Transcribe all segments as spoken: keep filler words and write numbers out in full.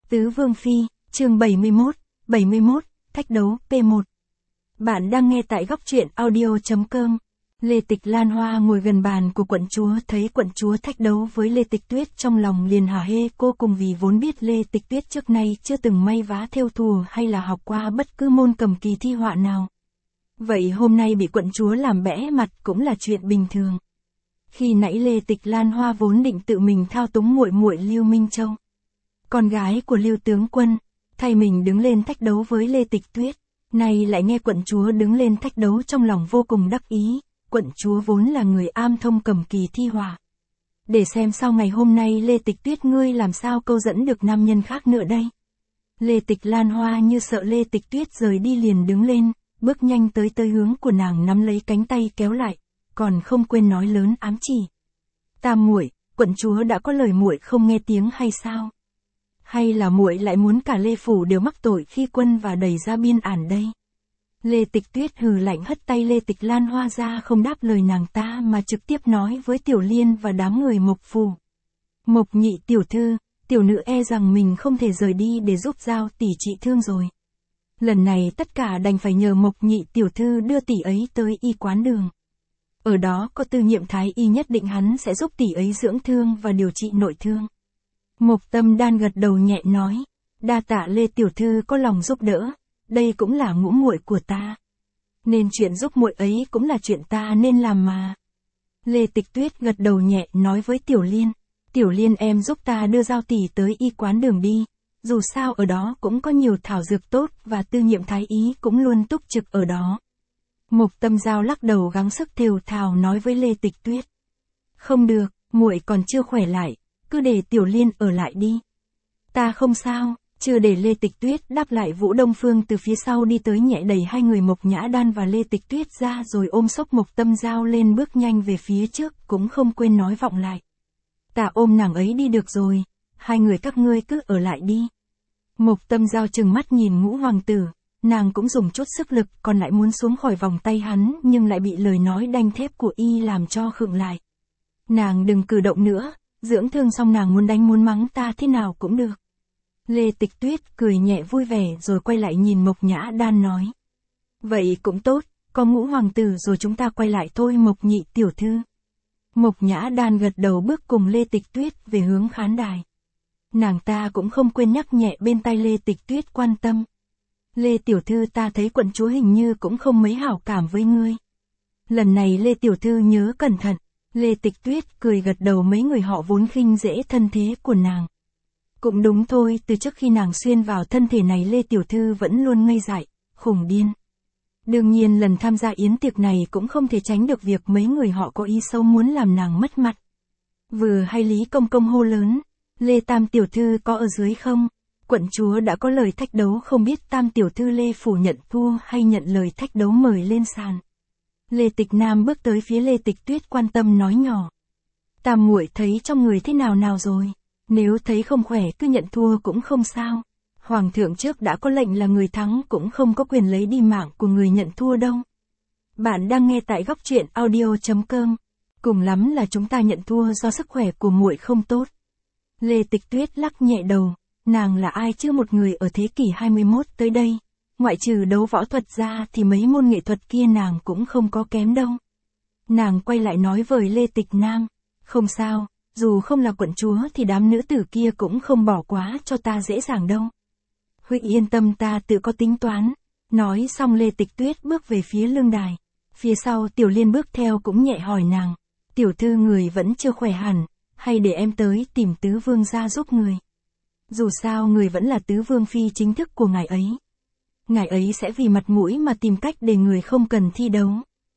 Tứ Vương Phi, chương bảy mươi mốt, bảy mươi mốt, thách đấu, P một. Bạn đang nghe tại góc truyện audio chấm com. Lê Tịch Lan Hoa ngồi gần bàn của quận chúa, thấy quận chúa thách đấu với Lê Tịch Tuyết trong lòng liền hả hê cô cùng, vì vốn biết Lê Tịch Tuyết trước nay chưa từng may vá thêu thùa hay là học qua bất cứ môn cầm kỳ thi họa nào. Vậy hôm nay bị quận chúa làm bẽ mặt cũng là chuyện bình thường. Khi nãy Lê Tịch Lan Hoa vốn định tự mình thao túng muội muội Lưu Minh Châu, con gái của Lưu tướng quân, thay mình đứng lên thách đấu với Lê Tịch Tuyết, nay lại nghe quận chúa đứng lên thách đấu, trong lòng vô cùng đắc ý. Quận chúa vốn là người am thông cầm kỳ thi họa. Để xem sau ngày hôm nay Lê Tịch Tuyết ngươi làm sao câu dẫn được nam nhân khác nữa đây. Lê Tịch Lan Hoa như sợ Lê Tịch Tuyết rời đi liền đứng lên, bước nhanh tới tới hướng của nàng, nắm lấy cánh tay kéo lại, còn không quên nói lớn ám chỉ. Tam muội, quận chúa đã có lời muội không nghe tiếng hay sao? Hay là muội lại muốn cả Lê phủ đều mắc tội khi quân và đẩy ra biên ản đây? Lê Tịch Tuyết hừ lạnh hất tay Lê Tịch Lan Hoa ra, không đáp lời nàng ta mà trực tiếp nói với Tiểu Liên và đám người Mộc phủ. Mộc nhị tiểu thư, tiểu nữ e rằng mình không thể rời đi để giúp Giao tỷ trị thương rồi. Lần này tất cả đành phải nhờ Mộc nhị tiểu thư đưa tỷ ấy tới y quán đường. Ở đó có Tư Nhiệm thái y, nhất định hắn sẽ giúp tỷ ấy dưỡng thương và điều trị nội thương. Mộc Tâm Đan gật đầu nhẹ nói, đa tạ Lê tiểu thư có lòng giúp đỡ, đây cũng là ngũ muội của ta, nên chuyện giúp muội ấy cũng là chuyện ta nên làm mà. Lê Tịch Tuyết gật đầu nhẹ nói với Tiểu Liên, Tiểu Liên em giúp ta đưa Giao tỷ tới y quán đường đi, dù sao ở đó cũng có nhiều thảo dược tốt và Tư Nhiệm thái y cũng luôn túc trực ở đó. Mộc Tâm Giao lắc đầu gắng sức thều thào nói với Lê Tịch Tuyết, không được, muội còn chưa khỏe lại, cứ để Tiểu Liên ở lại đi. Ta không sao. Chưa để Lê Tịch Tuyết đáp lại, Vũ Đông Phương từ phía sau đi tới, nhẹ đẩy hai người Mộc Nhã Đan và Lê Tịch Tuyết ra rồi ôm xốc Mộc Tâm Giao lên, bước nhanh về phía trước, cũng không quên nói vọng lại. Ta ôm nàng ấy đi được rồi, hai người các ngươi cứ ở lại đi. Mộc Tâm Giao trừng mắt nhìn Ngũ hoàng tử, nàng cũng dùng chút sức lực còn lại muốn xuống khỏi vòng tay hắn, nhưng lại bị lời nói đanh thép của y làm cho khựng lại. Nàng đừng cử động nữa, dưỡng thương xong nàng muốn đánh muốn mắng ta thế nào cũng được. Lê Tịch Tuyết cười nhẹ vui vẻ rồi quay lại nhìn Mộc Nhã Đan nói, vậy cũng tốt, có Ngũ hoàng tử rồi chúng ta quay lại thôi Mộc nhị tiểu thư. Mộc Nhã Đan gật đầu bước cùng Lê Tịch Tuyết về hướng khán đài. Nàng ta cũng không quên nhắc nhẹ bên tai Lê Tịch Tuyết, quan tâm, Lê tiểu thư, ta thấy quận chúa hình như cũng không mấy hảo cảm với ngươi. Lần này Lê tiểu thư nhớ cẩn thận. Lê Tịch Tuyết cười gật đầu, mấy người họ vốn khinh dễ thân thế của nàng. Cũng đúng thôi, từ trước khi nàng xuyên vào thân thể này Lê tiểu thư vẫn luôn ngây dại, khủng điên. Đương nhiên lần tham gia yến tiệc này cũng không thể tránh được việc mấy người họ có ý xấu muốn làm nàng mất mặt. Vừa hay Lý Công Công hô lớn, Lê Tam tiểu thư có ở dưới không? Quận chúa đã có lời thách đấu, không biết Tam tiểu thư Lê phủ nhận thua hay nhận lời thách đấu mời lên sàn. Lê Tịch Nam bước tới phía Lê Tịch Tuyết, quan tâm nói nhỏ, Tam muội thấy trong người thế nào nào rồi? Nếu thấy không khỏe cứ nhận thua cũng không sao. Hoàng thượng trước đã có lệnh là người thắng cũng không có quyền lấy đi mạng của người nhận thua đâu. Bạn đang nghe tại góc truyện audio chấm com. Cùng lắm là chúng ta nhận thua do sức khỏe của muội không tốt. Lê Tịch Tuyết lắc nhẹ đầu, nàng là ai chứ, một người ở thế kỷ hai mươi mốt tới đây, ngoại trừ đấu võ thuật ra thì mấy môn nghệ thuật kia nàng cũng không có kém đâu. Nàng quay lại nói với Lê Tịch Nam, không sao. Dù không là quận chúa thì đám nữ tử kia cũng không bỏ quá cho ta dễ dàng đâu. Huynh yên tâm, ta tự có tính toán. Nói xong Lê Tịch Tuyết bước về phía lương đài. Phía sau Tiểu Liên bước theo cũng nhẹ hỏi nàng, tiểu thư người vẫn chưa khỏe hẳn, hay để em tới tìm tứ vương gia giúp người. Dù sao người vẫn là tứ vương phi chính thức của ngài ấy. Ngài ấy sẽ vì mặt mũi mà tìm cách để người không cần thi đấu.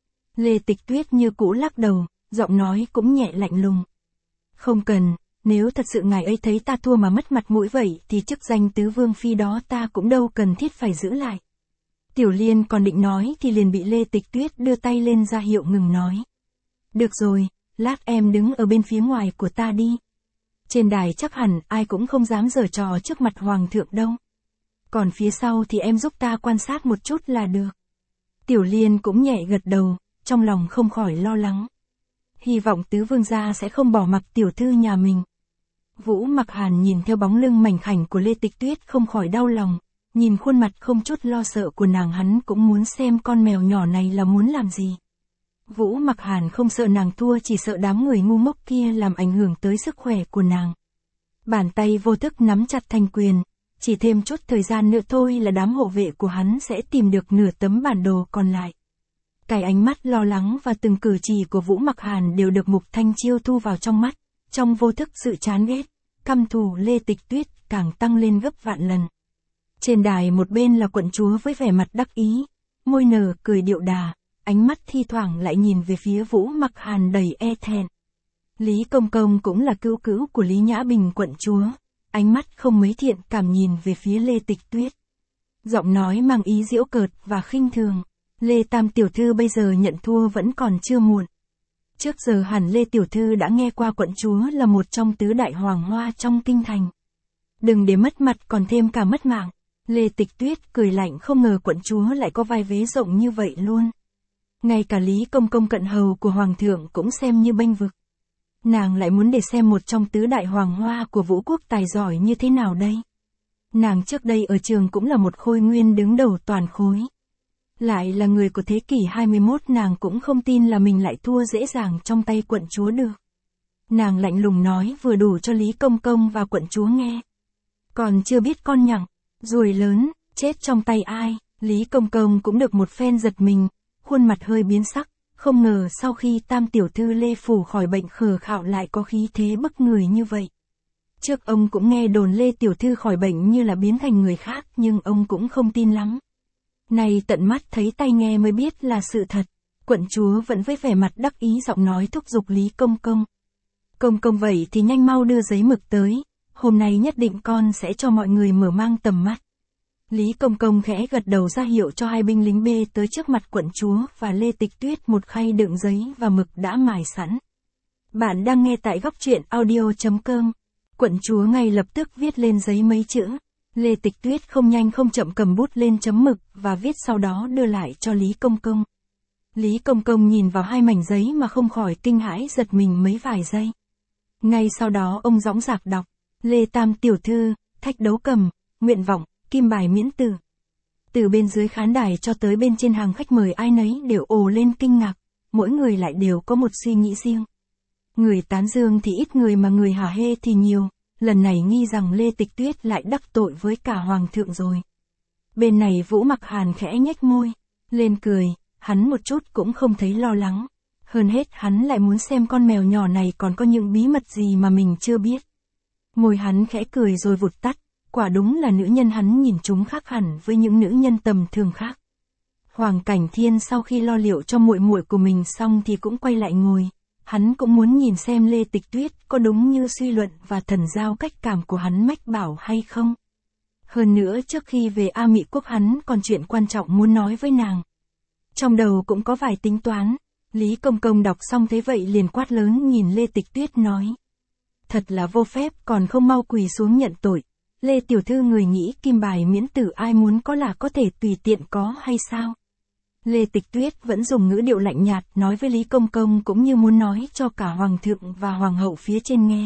Lê Tịch Tuyết như cũ lắc đầu, giọng nói cũng nhẹ lạnh lùng. Không cần, nếu thật sự ngài ấy thấy ta thua mà mất mặt mũi vậy thì chức danh tứ vương phi đó ta cũng đâu cần thiết phải giữ lại. Tiểu Liên còn định nói thì liền bị Lê Tịch Tuyết đưa tay lên ra hiệu ngừng nói. Được rồi, lát em đứng ở bên phía ngoài của ta đi. Trên đài chắc hẳn ai cũng không dám giở trò trước mặt hoàng thượng đâu. Còn phía sau thì em giúp ta quan sát một chút là được. Tiểu Liên cũng nhẹ gật đầu, trong lòng không khỏi lo lắng. Hy vọng tứ vương gia sẽ không bỏ mặc tiểu thư nhà mình. Vũ Mặc Hàn nhìn theo bóng lưng mảnh khảnh của Lê Tịch Tuyết không khỏi đau lòng, nhìn khuôn mặt không chút lo sợ của nàng hắn cũng muốn xem con mèo nhỏ này là muốn làm gì. Vũ Mặc Hàn không sợ nàng thua, chỉ sợ đám người ngu ngốc kia làm ảnh hưởng tới sức khỏe của nàng. Bàn tay vô thức nắm chặt thành quyền, chỉ thêm chút thời gian nữa thôi là đám hộ vệ của hắn sẽ tìm được nửa tấm bản đồ còn lại. Cái ánh mắt lo lắng và từng cử chỉ của Vũ Mặc Hàn đều được Mục Thanh Chiêu thu vào trong mắt, trong vô thức sự chán ghét, căm thù Lê Tịch Tuyết càng tăng lên gấp vạn lần. Trên đài một bên là quận chúa với vẻ mặt đắc ý, môi nở cười điệu đà, ánh mắt thi thoảng lại nhìn về phía Vũ Mặc Hàn đầy e thẹn. Lý Công Công cũng là cữu cữu của Lý Nhã Bình quận chúa, ánh mắt không mấy thiện cảm nhìn về phía Lê Tịch Tuyết. Giọng nói mang ý giễu cợt và khinh thường, Lê Tam tiểu thư bây giờ nhận thua vẫn còn chưa muộn. Trước giờ hẳn Lê tiểu thư đã nghe qua quận chúa là một trong tứ đại hoàng hoa trong kinh thành. Đừng để mất mặt còn thêm cả mất mạng. Lê Tịch Tuyết cười lạnh, không ngờ quận chúa lại có vai vế rộng như vậy luôn. Ngay cả Lý Công Công cận hầu của hoàng thượng cũng xem như bênh vực. Nàng lại muốn để xem một trong tứ đại hoàng hoa của Vũ quốc tài giỏi như thế nào đây. Nàng trước đây ở trường cũng là một khôi nguyên đứng đầu toàn khối. Lại là người của thế kỷ hai mươi mốt, nàng cũng không tin là mình lại thua dễ dàng trong tay quận chúa được. Nàng lạnh lùng nói vừa đủ cho Lý Công Công và quận chúa nghe. Còn chưa biết con nhặng, ruồi lớn, chết trong tay ai, Lý Công Công cũng được một phen giật mình, khuôn mặt hơi biến sắc, không ngờ sau khi Tam tiểu thư Lê Phủ khỏi bệnh khờ khạo lại có khí thế bức người như vậy. Trước ông cũng nghe đồn Lê tiểu thư khỏi bệnh như là biến thành người khác, nhưng ông cũng không tin lắm. Này tận mắt thấy tay nghe mới biết là sự thật. Quận chúa vẫn với vẻ mặt đắc ý giọng nói thúc giục Lý Công Công. Công công vậy thì nhanh mau đưa giấy mực tới, hôm nay nhất định con sẽ cho mọi người mở mang tầm mắt. Lý Công Công khẽ gật đầu ra hiệu cho hai binh lính bê tới trước mặt quận chúa và Lê Tịch Tuyết một khay đựng giấy và mực đã mài sẵn. Bạn đang nghe tại góc truyện audio chấm com. Quận chúa ngay lập tức viết lên giấy mấy chữ. Lê Tịch Tuyết không nhanh không chậm cầm bút lên chấm mực và viết, sau đó đưa lại cho Lý Công Công. Lý Công Công nhìn vào hai mảnh giấy mà không khỏi kinh hãi giật mình mấy vài giây. Ngay sau đó ông dõng dạc đọc, Lê Tam tiểu thư, thách đấu cầm, nguyện vọng, kim bài miễn tử. Từ bên dưới khán đài cho tới bên trên hàng khách mời ai nấy đều ồ lên kinh ngạc, mỗi người lại đều có một suy nghĩ riêng. Người tán dương thì ít người mà người hả hê thì nhiều. Lần này nghi rằng Lê Tịch Tuyết lại đắc tội với cả hoàng thượng rồi. Bên này Vũ Mặc Hàn khẽ nhếch môi, lên cười, hắn một chút cũng không thấy lo lắng. Hơn hết hắn lại muốn xem con mèo nhỏ này còn có những bí mật gì mà mình chưa biết. Môi hắn khẽ cười rồi vụt tắt, quả đúng là nữ nhân hắn nhìn chúng khác hẳn với những nữ nhân tầm thường khác. Hoàng Cảnh Thiên sau khi lo liệu cho muội muội của mình xong thì cũng quay lại ngồi. Hắn cũng muốn nhìn xem Lê Tịch Tuyết có đúng như suy luận và thần giao cách cảm của hắn mách bảo hay không. Hơn nữa trước khi về A Mị Quốc hắn còn chuyện quan trọng muốn nói với nàng. Trong đầu cũng có vài tính toán. Lý Công Công đọc xong thế vậy liền quát lớn nhìn Lê Tịch Tuyết nói. Thật là vô phép, còn không mau quỳ xuống nhận tội. Lê tiểu thư người nghĩ kim bài miễn tử ai muốn có là có thể tùy tiện có hay sao? Lê Tịch Tuyết vẫn dùng ngữ điệu lạnh nhạt nói với Lý Công Công cũng như muốn nói cho cả Hoàng thượng và Hoàng hậu phía trên nghe.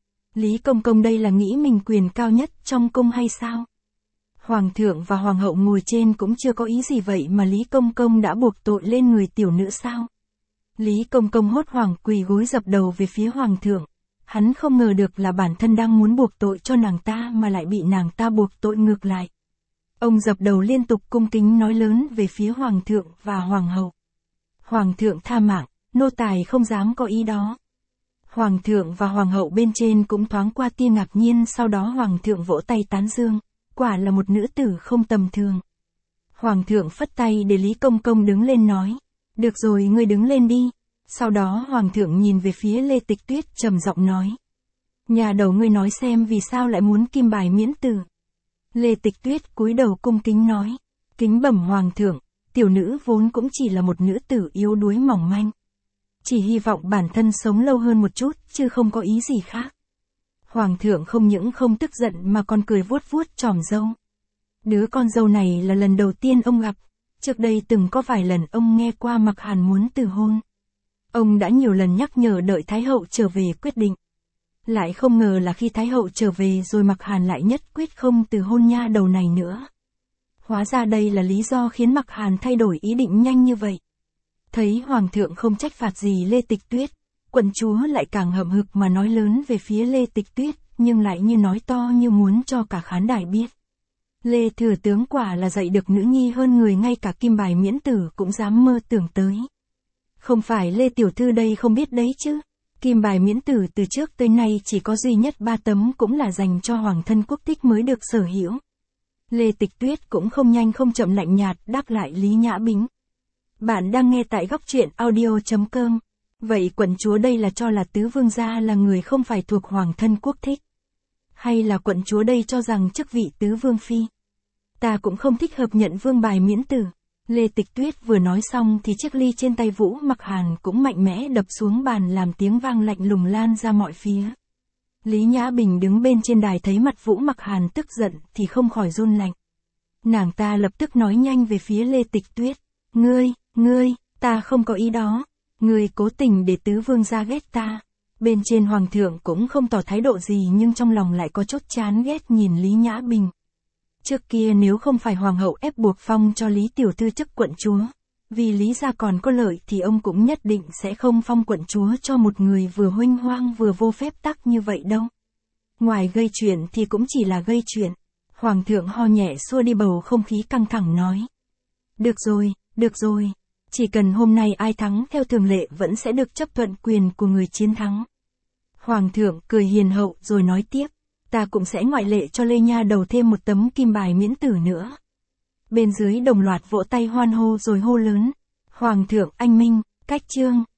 Lý Công Công đây là nghĩ mình quyền cao nhất trong cung hay sao? Hoàng thượng và Hoàng hậu ngồi trên cũng chưa có ý gì vậy mà Lý Công Công đã buộc tội lên người tiểu nữ sao? Lý Công Công hốt hoảng quỳ gối dập đầu về phía Hoàng thượng. Hắn không ngờ được là bản thân đang muốn buộc tội cho nàng ta mà lại bị nàng ta buộc tội ngược lại. Ông dập đầu liên tục cung kính nói lớn về phía Hoàng thượng và Hoàng hậu. Hoàng thượng tha mạng, nô tài không dám có ý đó. Hoàng thượng và Hoàng hậu bên trên cũng thoáng qua tia ngạc nhiên, sau đó Hoàng thượng vỗ tay tán dương, quả là một nữ tử không tầm thường. Hoàng thượng phất tay để Lý Công Công đứng lên nói, được rồi ngươi đứng lên đi. Sau đó Hoàng thượng nhìn về phía Lê Tịch Tuyết trầm giọng nói. Nhà đầu ngươi nói xem vì sao lại muốn kim bài miễn tử. Lê Tịch Tuyết cúi đầu cung kính nói. Kính bẩm Hoàng thượng, tiểu nữ vốn cũng chỉ là một nữ tử yếu đuối mỏng manh. Chỉ hy vọng bản thân sống lâu hơn một chút chứ không có ý gì khác. Hoàng thượng không những không tức giận mà còn cười vuốt vuốt chòm râu. Đứa con dâu này là lần đầu tiên ông gặp. Trước đây từng có vài lần ông nghe qua Mặc Hàn muốn từ hôn. Ông đã nhiều lần nhắc nhở đợi Thái hậu trở về quyết định. Lại không ngờ là khi Thái hậu trở về rồi Mạc Hàn lại nhất quyết không từ hôn nha đầu này nữa. Hóa ra đây là lý do khiến Mạc Hàn thay đổi ý định nhanh như vậy. Thấy Hoàng thượng không trách phạt gì Lê Tịch Tuyết, quận chúa lại càng hậm hực mà nói lớn về phía Lê Tịch Tuyết, nhưng lại như nói to như muốn cho cả khán đài biết. Lê thừa tướng quả là dạy được nữ nhi hơn người, ngay cả Kim Bài Miễn Tử cũng dám mơ tưởng tới. Không phải Lê tiểu thư đây không biết đấy chứ. Kim Bài Miễn Tử từ trước tới nay chỉ có duy nhất ba tấm, cũng là dành cho hoàng thân quốc thích mới được sở hữu. Lê Tịch Tuyết cũng không nhanh không chậm lạnh nhạt đáp lại Lý Nhã Bính. Bạn đang nghe tại góc truyện audio chấm com. Vậy quận chúa đây là cho là tứ vương gia là người không phải thuộc hoàng thân quốc thích? Hay là quận chúa đây cho rằng chức vị tứ vương phi? Ta cũng không thích hợp nhận vương bài miễn tử. Lê Tịch Tuyết vừa nói xong thì chiếc ly trên tay Vũ Mặc Hàn cũng mạnh mẽ đập xuống bàn, làm tiếng vang lạnh lùng lan ra mọi phía. Lý Nhã Bình đứng bên trên đài thấy mặt Vũ Mặc Hàn tức giận thì không khỏi run lạnh. Nàng ta lập tức nói nhanh về phía Lê Tịch Tuyết. Ngươi, ngươi, ta không có ý đó. Ngươi cố tình để tứ vương gia ghét ta. Bên trên hoàng thượng cũng không tỏ thái độ gì nhưng trong lòng lại có chút chán ghét nhìn Lý Nhã Bình. Trước kia nếu không phải hoàng hậu ép buộc phong cho Lý tiểu thư chức quận chúa, vì Lý gia còn có lợi thì ông cũng nhất định sẽ không phong quận chúa cho một người vừa huênh hoang vừa vô phép tắc như vậy đâu. Ngoài gây chuyện thì cũng chỉ là gây chuyện. Hoàng thượng ho nhẹ xua đi bầu không khí căng thẳng nói. Được rồi, được rồi. Chỉ cần hôm nay ai thắng theo thường lệ vẫn sẽ được chấp thuận quyền của người chiến thắng. Hoàng thượng cười hiền hậu rồi nói tiếp. Ta cũng sẽ ngoại lệ cho Lê nha đầu thêm một tấm kim bài miễn tử nữa. Bên dưới đồng loạt vỗ tay hoan hô rồi hô lớn. Hoàng thượng anh minh, cách chương.